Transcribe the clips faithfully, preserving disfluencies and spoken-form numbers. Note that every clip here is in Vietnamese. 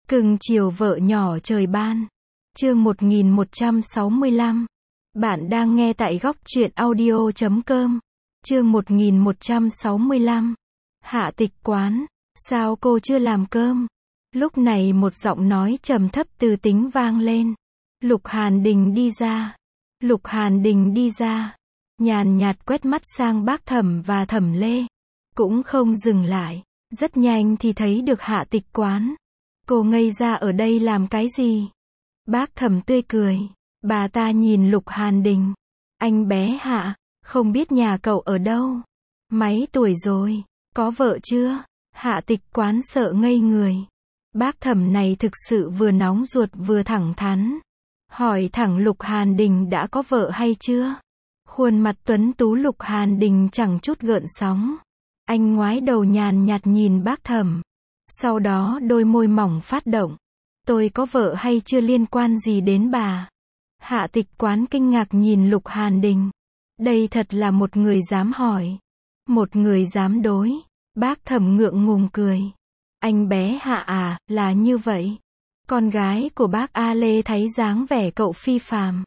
Cưng chiều vợ nhỏ trời ban. Chương một nghìn một trăm sáu mươi lăm. Bạn đang nghe tại góc truyện audio chấm com. Chương một nghìn một trăm sáu mươi lăm. Hạ tịch quán, sao cô chưa làm cơm? Lúc này một giọng nói trầm thấp từ tính vang lên. Lục Hàn Đình đi ra. Lục Hàn Đình đi ra. Nhàn nhạt quét mắt sang bác Thẩm và Thẩm Lê. Cũng không dừng lại. Rất nhanh thì thấy được Hạ tịch quán. Cô ngây ra ở đây làm cái gì? Bác Thẩm tươi cười. Bà ta nhìn Lục Hàn Đình. Anh bé Hạ, không biết nhà cậu ở đâu? Mấy tuổi rồi? Có vợ chưa? Hạ tịch quán sợ ngây người. Bác Thẩm này thực sự vừa nóng ruột vừa thẳng thắn. Hỏi thẳng Lục Hàn Đình đã có vợ hay chưa? Khuôn mặt tuấn tú Lục Hàn Đình chẳng chút gợn sóng. Anh ngoái đầu nhàn nhạt nhìn bác Thẩm. Sau đó đôi môi mỏng phát động. Tôi có vợ hay chưa liên quan gì đến bà? Hạ tịch quán kinh ngạc nhìn Lục Hàn Đình. Đây thật là một người dám hỏi. Một người dám đối. Bác Thẩm ngượng ngùng cười. Anh bé Hạ à, là như vậy. Con gái của bác A Lê thấy dáng vẻ cậu phi phàm.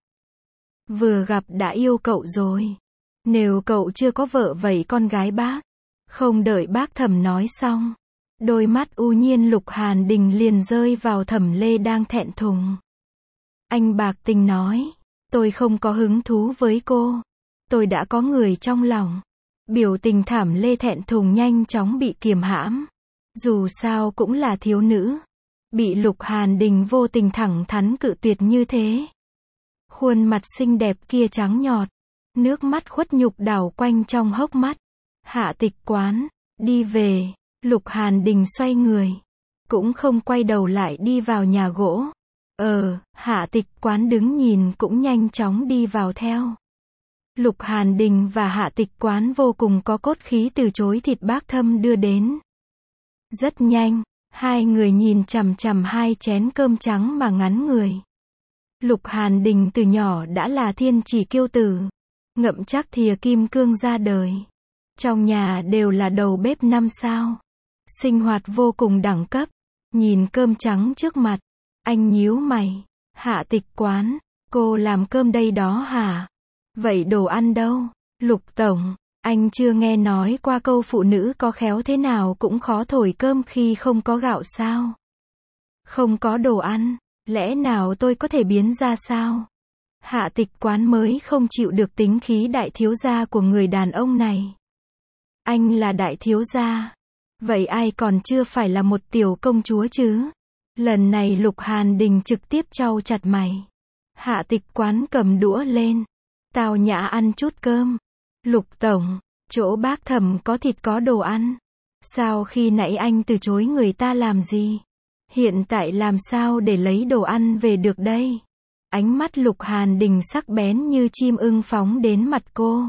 Vừa gặp đã yêu cậu rồi. Nếu cậu chưa có vợ vậy con gái bác. Không đợi bác Thẩm nói xong. Đôi mắt u nhiên Lục Hàn Đình liền rơi vào Thẩm Lê đang thẹn thùng. Anh bạc tình nói. Tôi không có hứng thú với cô. Tôi đã có người trong lòng. Biểu tình Thẩm Lê thẹn thùng nhanh chóng bị kiềm hãm. Dù sao cũng là thiếu nữ. Bị Lục Hàn Đình vô tình thẳng thắn cự tuyệt như thế. Khuôn mặt xinh đẹp kia trắng nhọt. Nước mắt khuất nhục đảo quanh trong hốc mắt. Hạ tịch quán, đi về. Lục Hàn Đình xoay người. Cũng không quay đầu lại đi vào nhà gỗ. Ờ, Hạ tịch quán đứng nhìn cũng nhanh chóng đi vào theo. Lục Hàn Đình và Hạ tịch quán vô cùng có cốt khí từ chối thịt bác Thâm đưa đến. Rất nhanh, hai người nhìn chằm chằm hai chén cơm trắng mà ngắn người. Lục Hàn Đình từ nhỏ đã là thiên chỉ kiêu tử. Ngậm chắc thìa kim cương ra đời. Trong nhà đều là đầu bếp năm sao. Sinh hoạt vô cùng đẳng cấp. Nhìn cơm trắng trước mặt. Anh nhíu mày. Hạ tịch quán. Cô làm cơm đây đó hả? Vậy đồ ăn đâu? Lục tổng. Anh chưa nghe nói qua câu phụ nữ có khéo thế nào cũng khó thổi cơm khi không có gạo sao? Không có đồ ăn. Lẽ nào tôi có thể biến ra sao? Hạ tịch quán mới không chịu được tính khí đại thiếu gia của người đàn ông này. Anh là đại thiếu gia. Vậy ai còn chưa phải là một tiểu công chúa chứ? Lần này Lục Hàn Đình trực tiếp trao chặt mày. Hạ tịch quán cầm đũa lên. Tao nhã ăn chút cơm. Lục tổng, chỗ bác Thẩm có thịt có đồ ăn. Sao khi nãy anh từ chối người ta làm gì? Hiện tại làm sao để lấy đồ ăn về được đây? Ánh mắt Lục Hàn Đình sắc bén như chim ưng phóng đến mặt cô.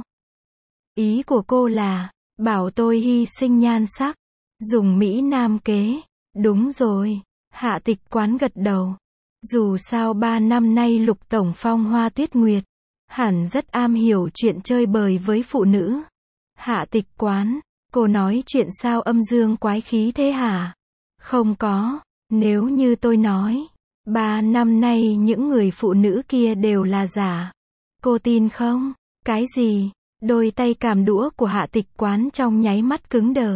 Ý của cô là, bảo tôi hy sinh nhan sắc, dùng Mỹ Nam kế. Đúng rồi, Hạ tịch quán gật đầu. Dù sao ba năm nay Lục tổng phong hoa tuyết nguyệt, hẳn rất am hiểu chuyện chơi bời với phụ nữ. Hạ tịch quán, cô nói chuyện sao âm dương quái khí thế hả? Không có, nếu như tôi nói, ba năm nay những người phụ nữ kia đều là giả. Cô tin không? Cái gì? Đôi tay cầm đũa của Hạ tịch quán trong nháy mắt cứng đờ.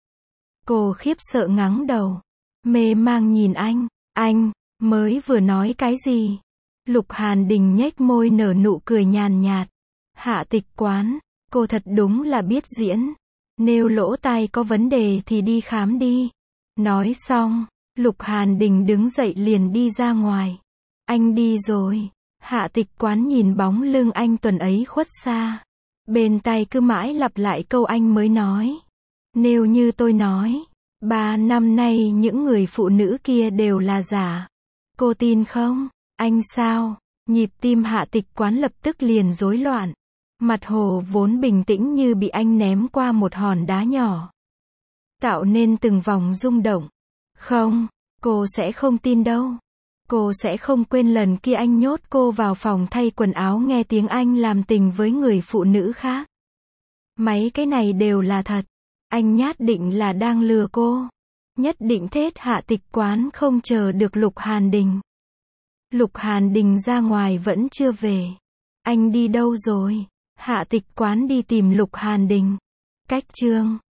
Cô khiếp sợ ngáng đầu. Mê mang nhìn anh. Anh, mới vừa nói cái gì? Lục Hàn Đình nhếch môi nở nụ cười nhàn nhạt. Hạ tịch quán, cô thật đúng là biết diễn. Nếu lỗ tai có vấn đề thì đi khám đi. Nói xong, Lục Hàn Đình đứng dậy liền đi ra ngoài. Anh đi rồi. Hạ tịch quán nhìn bóng lưng anh tuần ấy khuất xa. Bên tai cứ mãi lặp lại câu anh mới nói. Nếu như tôi nói, ba năm nay những người phụ nữ kia đều là giả. Cô tin không? Anh sao? Nhịp tim Hạ tịch quán lập tức liền rối loạn. Mặt hồ vốn bình tĩnh như bị anh ném qua một hòn đá nhỏ. Tạo nên từng vòng rung động. Không, cô sẽ không tin đâu. Cô sẽ không quên lần kia anh nhốt cô vào phòng thay quần áo nghe tiếng anh làm tình với người phụ nữ khác. Mấy cái này đều là thật. Anh nhát định là đang lừa cô. Nhất định thết Hạ Tịch Quán không chờ được Lục Hàn Đình. Lục Hàn Đình ra ngoài vẫn chưa về. Anh đi đâu rồi? Hạ Tịch Quán đi tìm Lục Hàn Đình. Cách chương